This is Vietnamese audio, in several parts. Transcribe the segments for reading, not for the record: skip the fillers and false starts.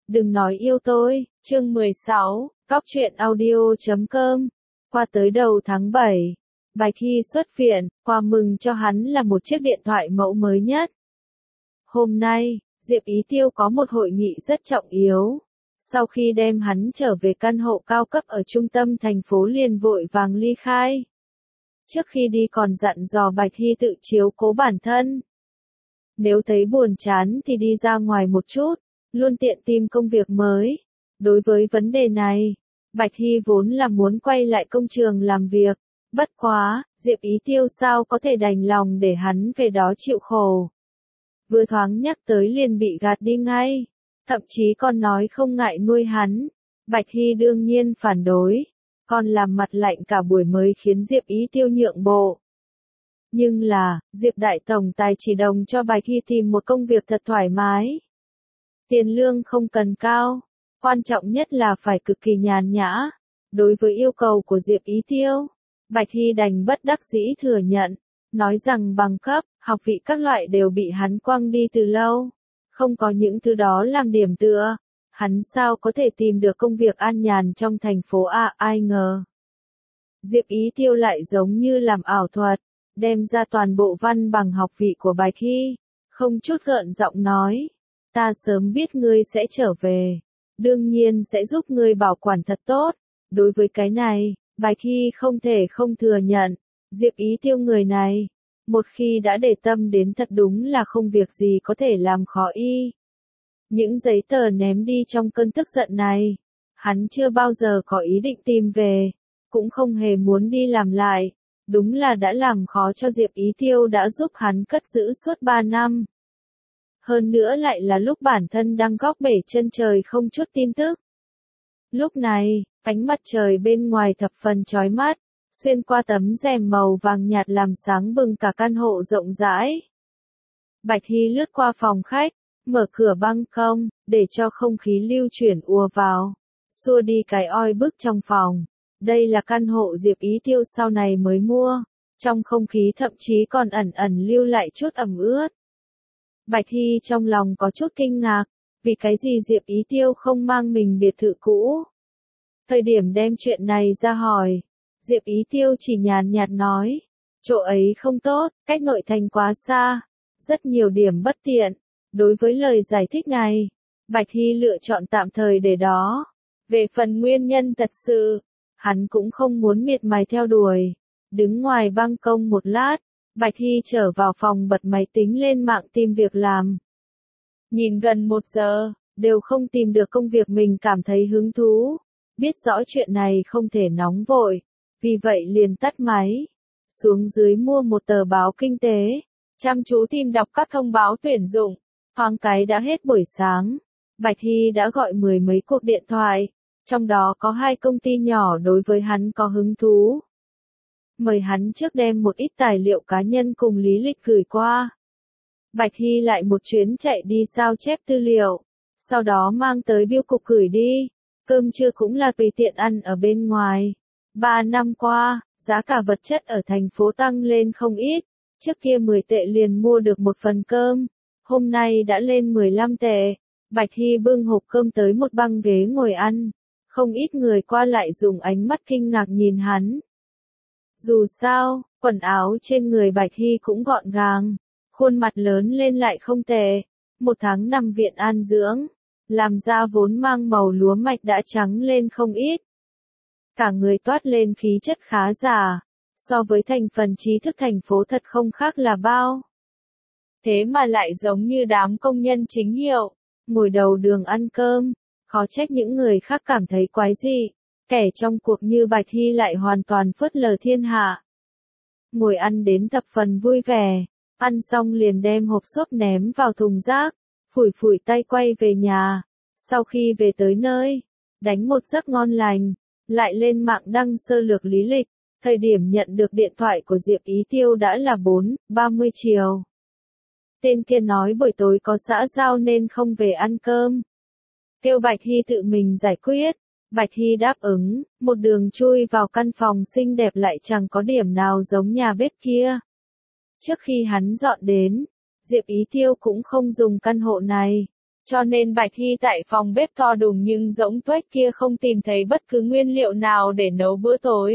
Đừng nói yêu tôi, chương 16, Góc truyện audio.com. Qua tới đầu tháng 7, Bạch Hy xuất viện, quà mừng cho hắn là một chiếc điện thoại mẫu mới nhất. Hôm nay, Diệp Ý Tiêu có một hội nghị rất trọng yếu. Sau khi đem hắn trở về căn hộ cao cấp ở trung tâm thành phố liền vội vàng ly khai. Trước khi đi còn dặn dò Bạch Hy tự chiếu cố bản thân. Nếu thấy buồn chán thì đi ra ngoài một chút, luôn tiện tìm công việc mới. Đối với vấn đề này, Bạch Hy vốn là muốn quay lại công trường làm việc. Bất quá, Diệp Ý Tiêu sao có thể đành lòng để hắn về đó chịu khổ. Vừa thoáng nhắc tới liền bị gạt đi ngay. Thậm chí còn nói không ngại nuôi hắn. Bạch Hy đương nhiên phản đối. Còn làm mặt lạnh cả buổi mới khiến Diệp Ý Tiêu nhượng bộ. Nhưng là, Diệp Đại Tổng Tài chỉ đồng cho Bạch Hy tìm một công việc thật thoải mái. Tiền lương không cần cao, quan trọng nhất là phải cực kỳ nhàn nhã. Đối với yêu cầu của Diệp Ý Tiêu, Bạch Hy đành bất đắc dĩ thừa nhận, nói rằng bằng cấp, học vị các loại đều bị hắn quăng đi từ lâu. Không có những thứ đó làm điểm tựa, hắn sao có thể tìm được công việc an nhàn trong thành phố A, ai ngờ. Diệp Ý Tiêu lại giống như làm ảo thuật, đem ra toàn bộ văn bằng học vị của Bạch Hy, không chút gợn giọng nói. Ta sớm biết ngươi sẽ trở về, đương nhiên sẽ giúp ngươi bảo quản thật tốt. Đối với cái này, Bạch Hy không thể không thừa nhận, Diệp Ý Tiêu người này, một khi đã để tâm đến thật đúng là không việc gì có thể làm khó y. Những giấy tờ ném đi trong cơn tức giận này, hắn chưa bao giờ có ý định tìm về, cũng không hề muốn đi làm lại. Đúng là đã làm khó cho Diệp Ý Tiêu đã giúp hắn cất giữ suốt 3 năm. Hơn nữa lại là lúc bản thân đang góc bể chân trời không chút tin tức. Lúc này, ánh mặt trời bên ngoài thập phần chói mắt, xuyên qua tấm rèm màu vàng nhạt làm sáng bừng cả căn hộ rộng rãi. Bạch Hy lướt qua phòng khách, mở cửa băng không, để cho không khí lưu chuyển ùa vào, xua đi cái oi bức trong phòng. Đây là căn hộ Diệp Ý Tiêu sau này mới mua, trong không khí thậm chí còn ẩn ẩn lưu lại chút ẩm ướt. Bạch Hy trong lòng có chút kinh ngạc, vì cái gì Diệp Ý Tiêu không mang mình biệt thự cũ. Thời điểm đem chuyện này ra hỏi, Diệp Ý Tiêu chỉ nhàn nhạt nói, chỗ ấy không tốt, cách nội thành quá xa, rất nhiều điểm bất tiện. Đối với lời giải thích này, Bạch Hy lựa chọn tạm thời để đó. Về phần nguyên nhân thật sự, hắn cũng không muốn miệt mài theo đuổi. Đứng ngoài ban công một lát, Bạch Hy trở vào phòng bật máy tính lên mạng tìm việc làm. Nhìn gần 1 giờ, đều không tìm được công việc mình cảm thấy hứng thú. Biết rõ chuyện này không thể nóng vội, vì vậy liền tắt máy. Xuống dưới mua một tờ báo kinh tế, chăm chú tìm đọc các thông báo tuyển dụng. Thoáng cái đã hết buổi sáng, Bạch Hy đã gọi 10 mấy cuộc điện thoại. Trong đó có 2 công ty nhỏ đối với hắn có hứng thú. Mời hắn trước đem một ít tài liệu cá nhân cùng lý lịch gửi qua. Bạch Hy lại một chuyến chạy đi sao chép tư liệu, sau đó mang tới bưu cục gửi đi. Cơm trưa cũng là tùy tiện ăn ở bên ngoài. 3 năm qua, giá cả vật chất ở thành phố tăng lên không ít. Trước kia 10 tệ liền mua được một phần cơm, hôm nay đã lên 15 tệ. Bạch Hy bưng hộp cơm tới một băng ghế ngồi ăn. Không ít người qua lại dùng ánh mắt kinh ngạc nhìn hắn. Dù sao, quần áo trên người Bạch Hy cũng gọn gàng, khuôn mặt lớn lên lại không tệ. 1 tháng nằm viện an dưỡng, làm da vốn mang màu lúa mạch đã trắng lên không ít. Cả người toát lên khí chất khá giả, so với thành phần trí thức thành phố thật không khác là bao. Thế mà lại giống như đám công nhân chính hiệu, ngồi đầu đường ăn cơm. Khó trách những người khác cảm thấy quái dị, kẻ trong cuộc như Bạch Hy lại hoàn toàn phớt lờ thiên hạ. Ngồi ăn đến thập phần vui vẻ, ăn xong liền đem hộp xốp ném vào thùng rác, phủi phủi tay quay về nhà. Sau khi về tới nơi, đánh một giấc ngon lành, lại lên mạng đăng sơ lược lý lịch. Thời điểm nhận được điện thoại của Diệp Ý Tiêu đã là 4:30 chiều. Tên kia nói buổi tối có xã giao nên không về ăn cơm. Kêu Bạch Hy tự mình giải quyết. Bạch Hy đáp ứng, một đường chui vào căn phòng xinh đẹp lại chẳng có điểm nào giống nhà bếp kia. Trước khi hắn dọn đến, Diệp Ý Tiêu cũng không dùng căn hộ này. Cho nên Bạch Hy tại phòng bếp to đùng nhưng rỗng tuếch kia không tìm thấy bất cứ nguyên liệu nào để nấu bữa tối.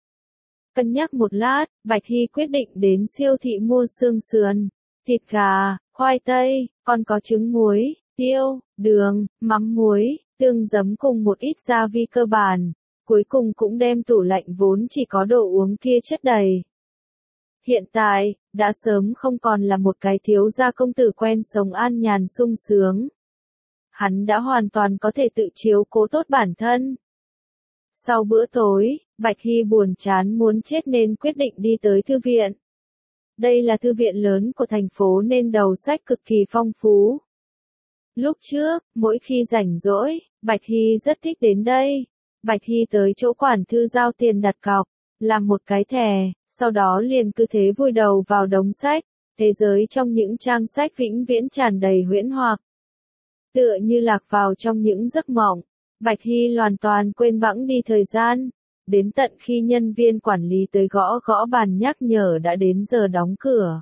Cân nhắc một lát, Bạch Hy quyết định đến siêu thị mua xương sườn, thịt gà, khoai tây, còn có trứng muối, tiêu, đường, mắm muối, tương giấm cùng một ít gia vị cơ bản. Cuối cùng cũng đem tủ lạnh vốn chỉ có đồ uống kia chất đầy. Hiện tại, đã sớm không còn là một cái thiếu gia công tử quen sống an nhàn sung sướng. Hắn đã hoàn toàn có thể tự chiếu cố tốt bản thân. Sau bữa tối, Bạch Hy buồn chán muốn chết nên quyết định đi tới thư viện. Đây là thư viện lớn của thành phố nên đầu sách cực kỳ phong phú. Lúc trước, mỗi khi rảnh rỗi, Bạch Hy rất thích đến đây. Bạch Hy tới chỗ quản thư giao tiền đặt cọc, làm một cái thẻ, sau đó liền cứ thế vùi đầu vào đống sách, thế giới trong những trang sách vĩnh viễn tràn đầy huyễn hoặc. Tựa như lạc vào trong những giấc mộng, Bạch Hy hoàn toàn quên bẵng đi thời gian, đến tận khi nhân viên quản lý tới gõ gõ bàn nhắc nhở đã đến giờ đóng cửa.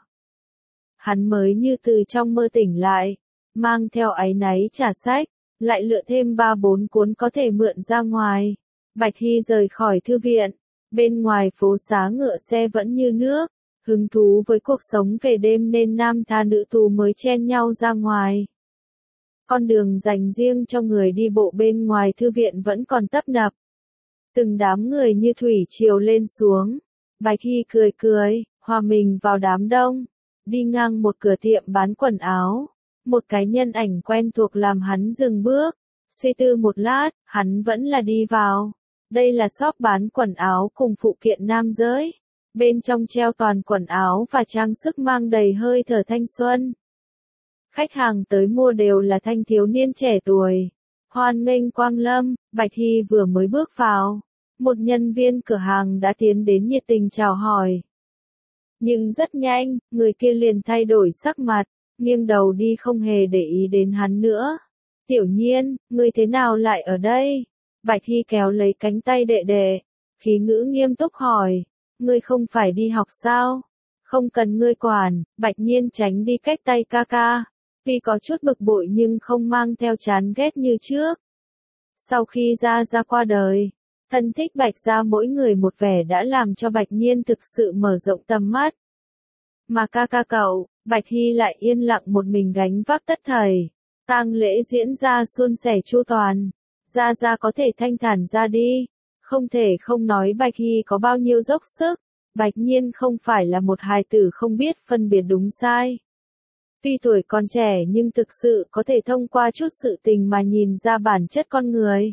Hắn mới như từ trong mơ tỉnh lại, mang theo áy náy trả sách, lại lựa thêm 3-4 cuốn có thể mượn ra ngoài. Bạch Hy rời khỏi thư viện, bên ngoài phố xá ngựa xe vẫn như nước, hứng thú với cuộc sống về đêm nên nam tha nữ tù mới chen nhau ra ngoài. Con đường dành riêng cho người đi bộ bên ngoài thư viện vẫn còn tấp nập. Từng đám người như thủy triều lên xuống. Bạch Hy cười cười, hòa mình vào đám đông. Đi ngang một cửa tiệm bán quần áo. Một cái nhân ảnh quen thuộc làm hắn dừng bước. Suy tư một lát, hắn vẫn là đi vào. Đây là shop bán quần áo cùng phụ kiện nam giới. Bên trong treo toàn quần áo và trang sức mang đầy hơi thở thanh xuân. Khách hàng tới mua đều là thanh thiếu niên trẻ tuổi. Hoan nghênh quang lâm, Bạch Hy vừa mới bước vào. Một nhân viên cửa hàng đã tiến đến nhiệt tình chào hỏi. Nhưng rất nhanh, người kia liền thay đổi sắc mặt, nghiêng đầu đi không hề để ý đến hắn nữa. Tiểu Nhiên, ngươi thế nào lại ở đây? Bạch Hy kéo lấy cánh tay đệ đệ, khí ngữ nghiêm túc hỏi. Ngươi không phải đi học sao? Không cần ngươi quản, Bạch Nhiên tránh đi cách tay ca ca. Vì có chút bực bội nhưng không mang theo chán ghét như trước. Sau khi Gia Gia qua đời, thân thích Bạch gia mỗi người một vẻ đã làm cho Bạch Nhiên thực sự mở rộng tầm mắt. Mà ca ca cậu, Bạch Hy lại yên lặng một mình gánh vác tất thảy. Tang lễ diễn ra suôn sẻ chu toàn. Gia Gia có thể thanh thản ra đi. Không thể không nói Bạch Hy có bao nhiêu dốc sức. Bạch Nhiên không phải là một hài tử không biết phân biệt đúng sai. Tuy tuổi còn trẻ nhưng thực sự có thể thông qua chút sự tình mà nhìn ra bản chất con người.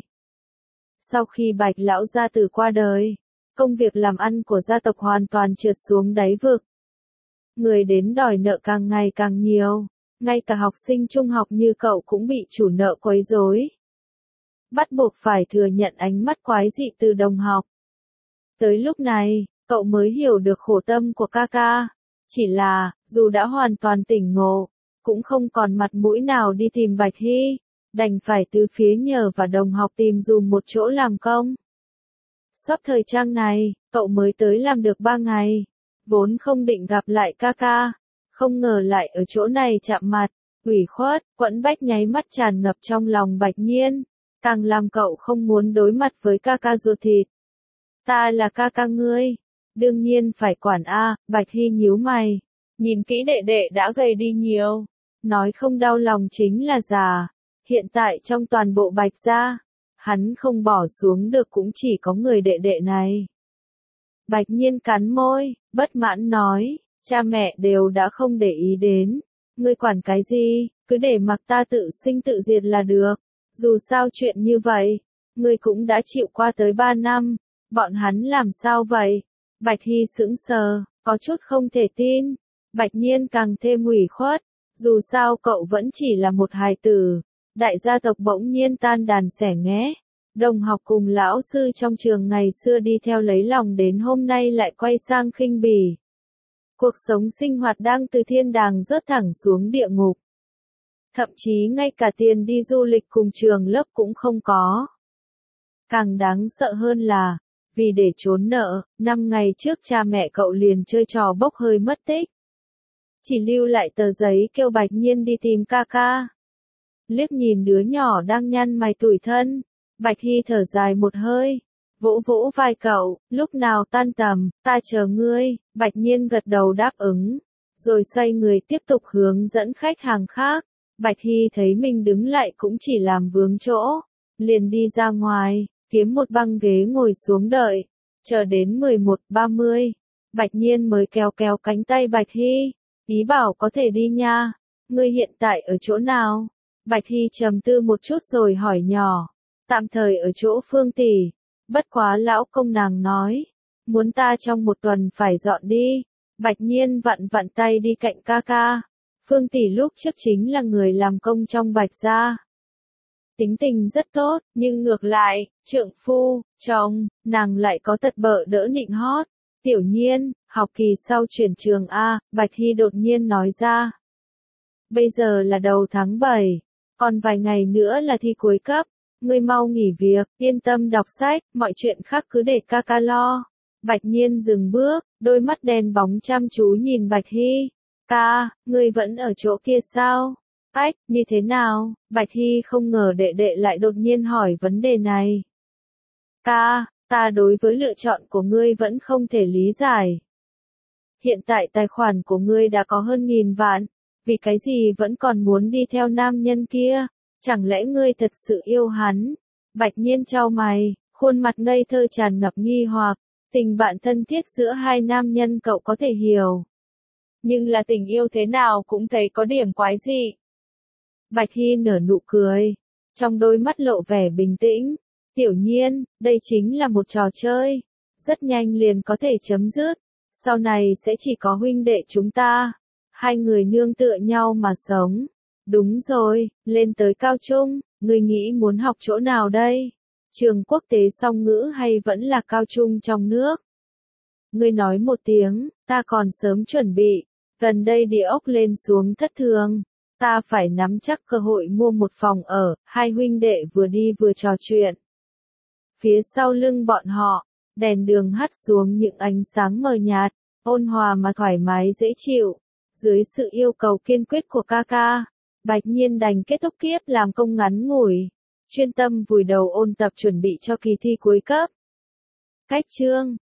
Sau khi Bạch lão gia tử qua đời, công việc làm ăn của gia tộc hoàn toàn trượt xuống đáy vực. Người đến đòi nợ càng ngày càng nhiều, ngay cả học sinh trung học như cậu cũng bị chủ nợ quấy rối. Bắt buộc phải thừa nhận ánh mắt quái dị từ đồng học. Tới lúc này, cậu mới hiểu được khổ tâm của ca ca. Chỉ là, dù đã hoàn toàn tỉnh ngộ, cũng không còn mặt mũi nào đi tìm Bạch Hy, đành phải từ phía nhờ và đồng học tìm dùm một chỗ làm công. Sắp thời trang này, cậu mới tới làm được 3 ngày, vốn không định gặp lại ca ca, không ngờ lại ở chỗ này chạm mặt, ủy khuất, quẫn bách nháy mắt tràn ngập trong lòng Bạch Nhiên, càng làm cậu không muốn đối mặt với ca ca ruột thịt. Ta là ca ca ngươi. Đương nhiên phải quản a, Bạch Hy nhíu mày, nhìn kỹ đệ đệ đã gầy đi nhiều, nói không đau lòng chính là già, hiện tại trong toàn bộ Bạch gia, hắn không bỏ xuống được cũng chỉ có người đệ đệ này. Bạch Nhiên cắn môi, bất mãn nói, cha mẹ đều đã không để ý đến, ngươi quản cái gì, cứ để mặc ta tự sinh tự diệt là được, dù sao chuyện như vậy, ngươi cũng đã chịu qua tới 3 năm, bọn hắn làm sao vậy? Bạch Hy sững sờ, có chút không thể tin. Bạch Nhiên càng thêm ủy khuất, dù sao cậu vẫn chỉ là một hài tử. Đại gia tộc bỗng nhiên tan đàn xẻ nghé. Đồng học cùng lão sư trong trường ngày xưa đi theo lấy lòng đến hôm nay lại quay sang khinh bỉ. Cuộc sống sinh hoạt đang từ thiên đàng rớt thẳng xuống địa ngục. Thậm chí ngay cả tiền đi du lịch cùng trường lớp cũng không có. Càng đáng sợ hơn là, vì để trốn nợ, 5 ngày trước cha mẹ cậu liền chơi trò bốc hơi mất tích. Chỉ lưu lại tờ giấy kêu Bạch Nhiên đi tìm ca ca. liếc nhìn đứa nhỏ đang nhăn mày tủi thân. Bạch Hy thở dài một hơi, vỗ vỗ vai cậu, lúc nào tan tầm, ta chờ ngươi. Bạch Nhiên gật đầu đáp ứng, rồi xoay người tiếp tục hướng dẫn khách hàng khác. Bạch Hy thấy mình đứng lại cũng chỉ làm vướng chỗ, liền đi ra ngoài, kiếm một băng ghế ngồi xuống đợi, chờ đến 11:30, Bạch Nhiên mới kéo kéo cánh tay Bạch Hy, ý bảo có thể đi nha, ngươi hiện tại ở chỗ nào? Bạch Hy trầm tư một chút rồi hỏi nhỏ, tạm thời ở chỗ Phương tỷ, bất quá lão công nàng nói, muốn ta trong một tuần phải dọn đi. Bạch Nhiên vặn vặn tay đi cạnh ca ca. Phương tỷ lúc trước chính là người làm công trong Bạch gia. Tính tình rất tốt, nhưng ngược lại, trượng phu, chồng, nàng lại có tật bợ đỡ nịnh hót. Tiểu Nhiên, học kỳ sau chuyển trường A, Bạch Hy đột nhiên nói ra. Bây giờ là đầu tháng 7, còn vài ngày nữa là thi cuối cấp, ngươi mau nghỉ việc, yên tâm đọc sách, mọi chuyện khác cứ để ca ca lo. Bạch Nhiên dừng bước, đôi mắt đen bóng chăm chú nhìn Bạch Hy. Ca, ngươi vẫn ở chỗ kia sao? Ách, như thế nào? Bạch Hy không ngờ đệ đệ lại đột nhiên hỏi vấn đề này. Ca, ta đối với lựa chọn của ngươi vẫn không thể lý giải. Hiện tại tài khoản của ngươi đã có hơn 1000 vạn, vì cái gì vẫn còn muốn đi theo nam nhân kia? Chẳng lẽ ngươi thật sự yêu hắn? Bạch Nhiên chau mày, khuôn mặt ngây thơ tràn ngập nghi hoặc. Tình bạn thân thiết giữa hai nam nhân cậu có thể hiểu. Nhưng là tình yêu thế nào cũng thấy có điểm quái dị. Bạch Hy nở nụ cười, trong đôi mắt lộ vẻ bình tĩnh. Tiểu Nhiên, đây chính là một trò chơi. Rất nhanh liền có thể chấm dứt. Sau này sẽ chỉ có huynh đệ chúng ta. Hai người nương tựa nhau mà sống. Đúng rồi, lên tới cao trung, ngươi nghĩ muốn học chỗ nào đây? Trường quốc tế song ngữ hay vẫn là cao trung trong nước? Ngươi nói một tiếng, ta còn sớm chuẩn bị, gần đây địa ốc lên xuống thất thường, ta phải nắm chắc cơ hội mua một phòng ở, hai huynh đệ vừa đi vừa trò chuyện. Phía sau lưng bọn họ, đèn đường hắt xuống những ánh sáng mờ nhạt, ôn hòa mà thoải mái dễ chịu, dưới sự yêu cầu kiên quyết của ca ca, Bạch Nhiên đành kết thúc kiếp làm công ngắn ngủi. Chuyên tâm vùi đầu ôn tập chuẩn bị cho kỳ thi cuối cấp. Cách chương